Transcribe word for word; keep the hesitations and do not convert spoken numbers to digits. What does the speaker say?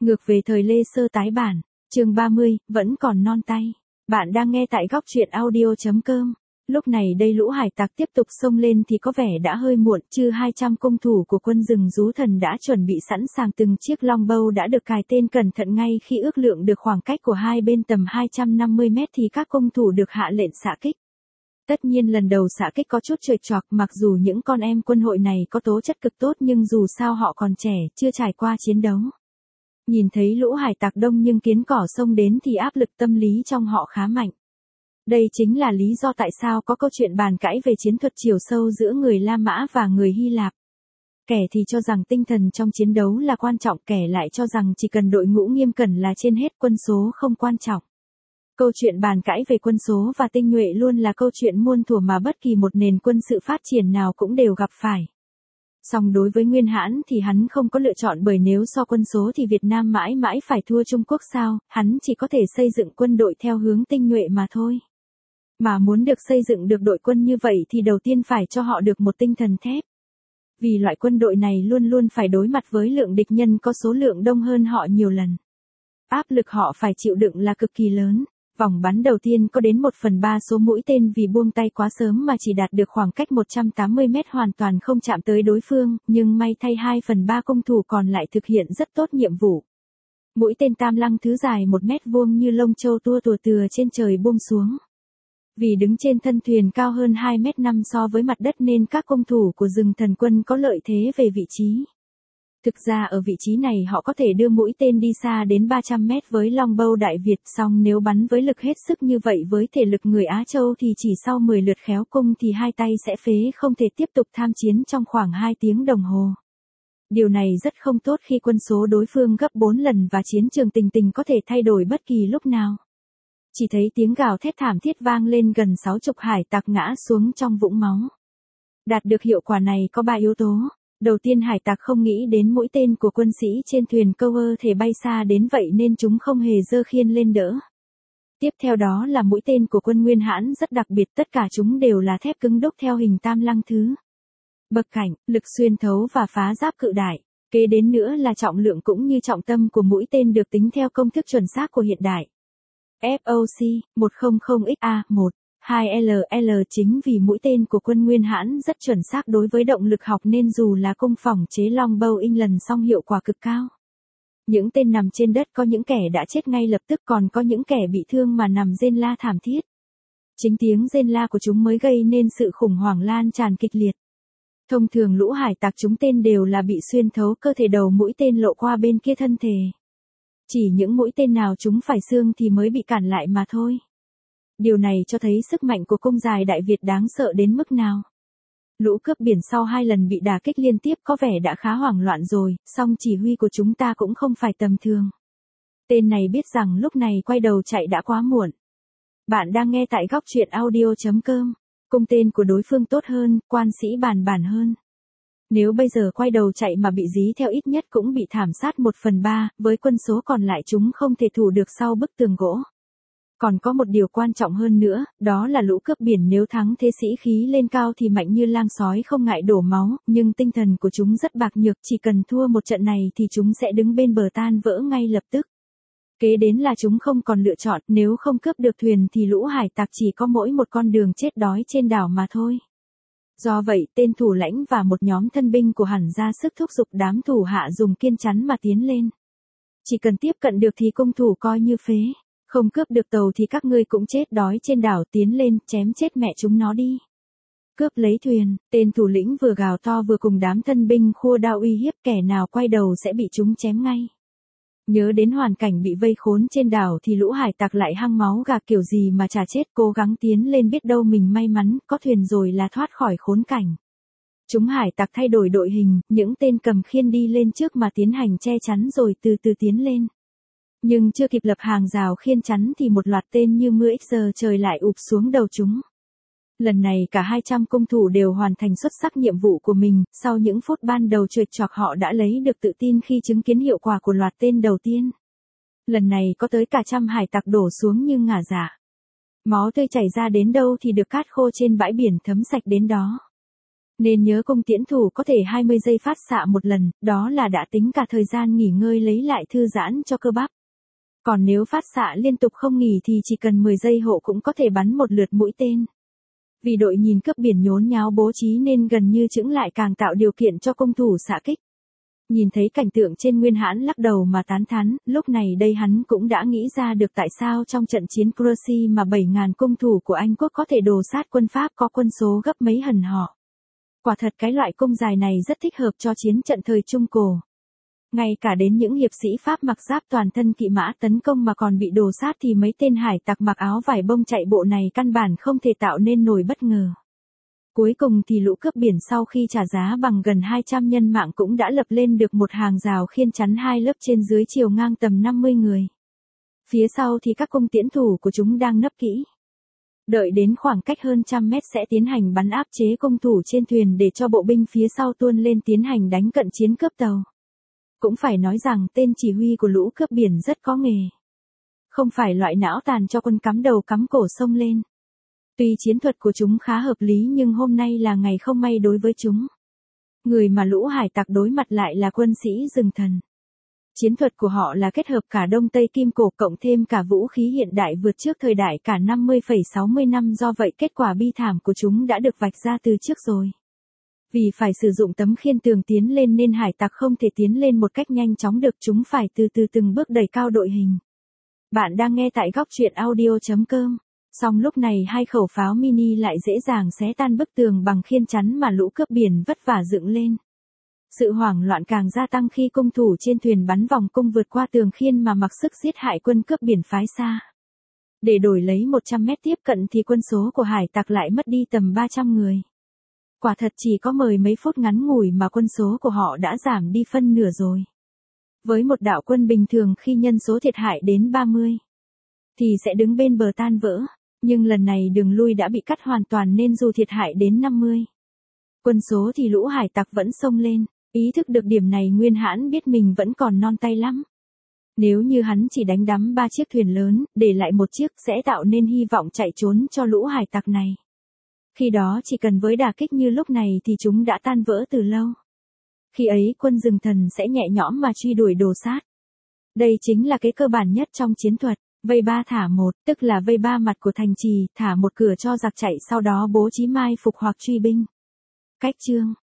Ngược về thời Lê Sơ tái bản, chương ba mươi, vẫn còn non tay. Bạn đang nghe tại góc truyện audio chấm com. Lúc này đây lũ hải tặc tiếp tục xông lên thì có vẻ đã hơi muộn, chứ hai trăm cung thủ của quân rừng rú thần đã chuẩn bị sẵn sàng, từng chiếc longbow đã được cài tên cẩn thận. Ngay khi ước lượng được khoảng cách của hai bên tầm hai trăm năm mươi mét thì các cung thủ được hạ lệnh xạ kích. Tất nhiên lần đầu xạ kích có chút trệt choạc, mặc dù những con em quân hội này có tố chất cực tốt nhưng dù sao họ còn trẻ, chưa trải qua chiến đấu. Nhìn thấy lũ hải tặc đông nhưng kiến cỏ xông đến thì áp lực tâm lý trong họ khá mạnh. Đây chính là lý do tại sao có câu chuyện bàn cãi về chiến thuật chiều sâu giữa người La Mã và người Hy Lạp. Kẻ thì cho rằng tinh thần trong chiến đấu là quan trọng, kẻ lại cho rằng chỉ cần đội ngũ nghiêm cẩn là trên hết, quân số không quan trọng. Câu chuyện bàn cãi về quân số và tinh nhuệ luôn là câu chuyện muôn thuở mà bất kỳ một nền quân sự phát triển nào cũng đều gặp phải. Song đối với Nguyên Hãn thì hắn không có lựa chọn, bởi nếu so quân số thì Việt Nam mãi mãi phải thua Trung Quốc sao, hắn chỉ có thể xây dựng quân đội theo hướng tinh nhuệ mà thôi. Mà muốn được xây dựng được đội quân như vậy thì đầu tiên phải cho họ được một tinh thần thép. Vì loại quân đội này luôn luôn phải đối mặt với lượng địch nhân có số lượng đông hơn họ nhiều lần. Áp lực họ phải chịu đựng là cực kỳ lớn. Vòng bắn đầu tiên có đến một phần ba số mũi tên vì buông tay quá sớm mà chỉ đạt được khoảng cách một trăm tám mươi mét, hoàn toàn không chạm tới đối phương, nhưng may thay hai phần ba cung thủ còn lại thực hiện rất tốt nhiệm vụ. Mũi tên Tam Lăng thứ dài một mét vuông như lông châu tua tùa từa trên trời buông xuống. Vì đứng trên thân thuyền cao hơn hai mét năm so với mặt đất nên các cung thủ của rừng thần quân có lợi thế về vị trí. Thực ra ở vị trí này họ có thể đưa mũi tên đi xa đến ba trăm mét với longbow Đại Việt, song nếu bắn với lực hết sức như vậy với thể lực người Á Châu thì chỉ sau mười lượt khéo cung thì hai tay sẽ phế, không thể tiếp tục tham chiến trong khoảng hai tiếng đồng hồ. Điều này rất không tốt khi quân số đối phương gấp bốn lần và chiến trường tình tình có thể thay đổi bất kỳ lúc nào. Chỉ thấy tiếng gào thét thảm thiết vang lên, gần sáu chục hải tặc ngã xuống trong vũng máu. Đạt được hiệu quả này có ba yếu tố. Đầu tiên, hải tặc không nghĩ đến mũi tên của quân sĩ trên thuyền câu ơ thể bay xa đến vậy nên chúng không hề giơ khiên lên đỡ. Tiếp theo đó là mũi tên của quân Nguyên Hãn rất đặc biệt, tất cả chúng đều là thép cứng đúc theo hình tam lăng thứ. Bậc cảnh, lực xuyên thấu và phá giáp cự đại. Kế đến nữa là trọng lượng cũng như trọng tâm của mũi tên được tính theo công thức chuẩn xác của hiện đại. ép ô xê một trăm x a một hai L L. Chính vì mũi tên của quân Nguyên Hãn rất chuẩn xác đối với động lực học nên dù là cung phỏng chế longbow England song hiệu quả cực cao. Những tên nằm trên đất có những kẻ đã chết ngay lập tức, còn có những kẻ bị thương mà nằm rên la thảm thiết. Chính tiếng rên la của chúng mới gây nên sự khủng hoảng lan tràn kịch liệt. Thông thường lũ hải tặc chúng tên đều là bị xuyên thấu cơ thể, đầu mũi tên lộ qua bên kia thân thể. Chỉ những mũi tên nào chúng phải xương thì mới bị cản lại mà thôi. Điều này cho thấy sức mạnh của cung dài Đại Việt đáng sợ đến mức nào. Lũ cướp biển sau hai lần bị đả kích liên tiếp có vẻ đã khá hoảng loạn rồi, song chỉ huy của chúng ta cũng không phải tầm thường. Tên này biết rằng lúc này quay đầu chạy đã quá muộn. Bạn đang nghe tại góc truyện audio chấm com. Cung tên của đối phương tốt hơn, quan sĩ bàn bản hơn. Nếu bây giờ quay đầu chạy mà bị dí theo ít nhất cũng bị thảm sát một phần ba, với quân số còn lại chúng không thể thủ được sau bức tường gỗ. Còn có một điều quan trọng hơn nữa, đó là lũ cướp biển nếu thắng thế sĩ khí lên cao thì mạnh như lang sói không ngại đổ máu, nhưng tinh thần của chúng rất bạc nhược, chỉ cần thua một trận này thì chúng sẽ đứng bên bờ tan vỡ ngay lập tức. Kế đến là chúng không còn lựa chọn, nếu không cướp được thuyền thì lũ hải tặc chỉ có mỗi một con đường chết đói trên đảo mà thôi. Do vậy, tên thủ lãnh và một nhóm thân binh của hắn ra sức thúc giục đám thủ hạ dùng kiên chắn mà tiến lên. Chỉ cần tiếp cận được thì cung thủ coi như phế. Không cướp được tàu thì các ngươi cũng chết đói trên đảo, tiến lên, chém chết mẹ chúng nó đi. Cướp lấy thuyền, tên thủ lĩnh vừa gào to vừa cùng đám thân binh khua đao uy hiếp, kẻ nào quay đầu sẽ bị chúng chém ngay. Nhớ đến hoàn cảnh bị vây khốn trên đảo thì lũ hải tặc lại hăng máu gà kiểu gì mà chả chết, cố gắng tiến lên, biết đâu mình may mắn, có thuyền rồi là thoát khỏi khốn cảnh. Chúng hải tặc thay đổi đội hình, những tên cầm khiên đi lên trước mà tiến hành che chắn rồi từ từ tiến lên. Nhưng chưa kịp lập hàng rào khiên chắn thì một loạt tên như mưa x giờ trời lại ụp xuống đầu chúng. Lần này cả hai trăm cung thủ đều hoàn thành xuất sắc nhiệm vụ của mình, sau những phút ban đầu trệt choạc họ đã lấy được tự tin khi chứng kiến hiệu quả của loạt tên đầu tiên. Lần này có tới cả trăm hải tặc đổ xuống như ngả dạ. Máu tươi chảy ra đến đâu thì được cát khô trên bãi biển thấm sạch đến đó. Nên nhớ cung tiễn thủ có thể hai mươi giây phát xạ một lần, đó là đã tính cả thời gian nghỉ ngơi lấy lại thư giãn cho cơ bắp. Còn nếu phát xạ liên tục không nghỉ thì chỉ cần mười giây hộ cũng có thể bắn một lượt mũi tên. Vì đội nhìn cướp biển nhốn nháo bố trí nên gần như chững lại càng tạo điều kiện cho cung thủ xạ kích. Nhìn thấy cảnh tượng trên, Nguyên Hãn lắc đầu mà tán thán, lúc này đây hắn cũng đã nghĩ ra được tại sao trong trận chiến Crecy mà bảy nghìn cung thủ của Anh quốc có thể đồ sát quân Pháp có quân số gấp mấy lần họ. Quả thật cái loại cung dài này rất thích hợp cho chiến trận thời Trung Cổ. Ngay cả đến những hiệp sĩ Pháp mặc giáp toàn thân kỵ mã tấn công mà còn bị đồ sát thì mấy tên hải tặc mặc áo vải bông chạy bộ này căn bản không thể tạo nên nổi bất ngờ. Cuối cùng thì lũ cướp biển sau khi trả giá bằng gần hai trăm nhân mạng cũng đã lập lên được một hàng rào khiên chắn hai lớp trên dưới chiều ngang tầm năm mươi người. Phía sau thì các cung tiễn thủ của chúng đang nấp kỹ. Đợi đến khoảng cách hơn trăm mét sẽ tiến hành bắn áp chế cung thủ trên thuyền để cho bộ binh phía sau tuôn lên tiến hành đánh cận chiến cướp tàu. Cũng phải nói rằng tên chỉ huy của lũ cướp biển rất có nghề. Không phải loại não tàn cho quân cắm đầu cắm cổ xông lên. Tuy chiến thuật của chúng khá hợp lý nhưng hôm nay là ngày không may đối với chúng. Người mà lũ hải tặc đối mặt lại là quân sĩ rừng thần. Chiến thuật của họ là kết hợp cả Đông Tây Kim Cổ cộng thêm cả vũ khí hiện đại vượt trước thời đại cả năm mươi phẩy sáu mươi năm, do vậy kết quả bi thảm của chúng đã được vạch ra từ trước rồi. Vì phải sử dụng tấm khiên tường tiến lên nên hải tặc không thể tiến lên một cách nhanh chóng được, chúng phải từ từ từng bước đẩy cao đội hình. Bạn đang nghe tại góc truyện audio chấm com. Song lúc này hai khẩu pháo mini lại dễ dàng xé tan bức tường bằng khiên chắn mà lũ cướp biển vất vả dựng lên. Sự hoảng loạn càng gia tăng khi cung thủ trên thuyền bắn vòng cung vượt qua tường khiên mà mặc sức giết hại quân cướp biển phái xa. Để đổi lấy một trăm mét tiếp cận thì quân số của hải tặc lại mất đi tầm ba trăm người. Quả thật chỉ có mười mấy phút ngắn ngủi mà quân số của họ đã giảm đi phân nửa rồi. Với một đạo quân bình thường khi nhân số thiệt hại đến ba mươi, thì sẽ đứng bên bờ tan vỡ. Nhưng lần này đường lui đã bị cắt hoàn toàn nên dù thiệt hại đến năm mươi quân số thì lũ hải tặc vẫn xông lên. Ý thức được điểm này, Nguyên Hãn biết mình vẫn còn non tay lắm. Nếu như hắn chỉ đánh đắm ba chiếc thuyền lớn, để lại một chiếc sẽ tạo nên hy vọng chạy trốn cho lũ hải tặc này. Khi đó chỉ cần với đả kích như lúc này thì chúng đã tan vỡ từ lâu. Khi ấy quân rừng thần sẽ nhẹ nhõm mà truy đuổi đồ sát. Đây chính là cái cơ bản nhất trong chiến thuật. Vây ba thả một, tức là vây ba mặt của thành trì, thả một cửa cho giặc chạy, sau đó bố trí mai phục hoặc truy binh. Cách chương